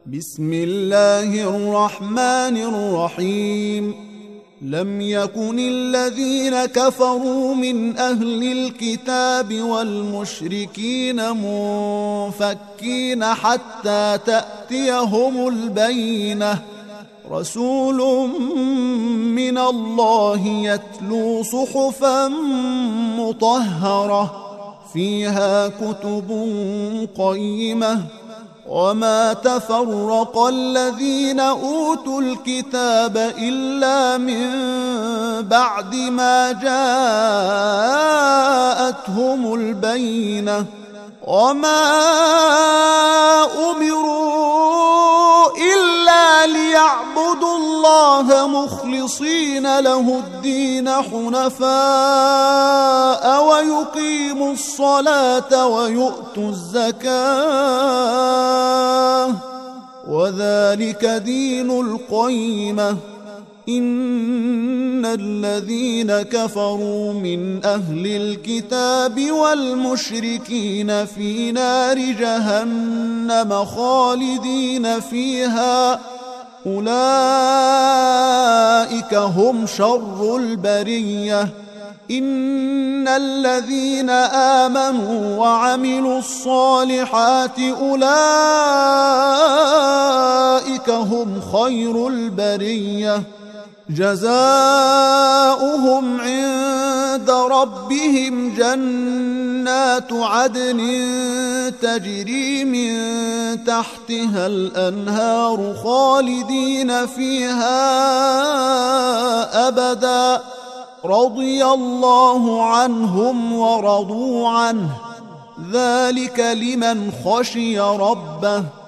بسم الله الرحمن الرحيم. لم يكن الذين كفروا من أهل الكتاب والمشركين منفكين حتى تأتيهم البينة، رسول من الله يتلو صحفا مطهرة فيها كتب قيمة. وما تفرق الذين أوتوا الكتاب إلا من بعد ما جاءتهم البينة، وما أمروا إلا ليعبدوا الله مخلصين له الدين حنفاء ويقيموا الصلاة ويؤتوا الزكاة وذلك دين القيمة. إن الذين كفروا من أهل الكتاب والمشركين في نار جهنم خالدين فيها، أولئك هم شر البرية. إن الذين آمنوا وعملوا الصالحات أولئك هم خير البرية، جزاؤهم عند ربهم جنات عدن تجري من تحتها الأنهار خالدين فيها أبدا، رضي الله عنهم ورضوا عنه، ذلك لمن خشي ربه.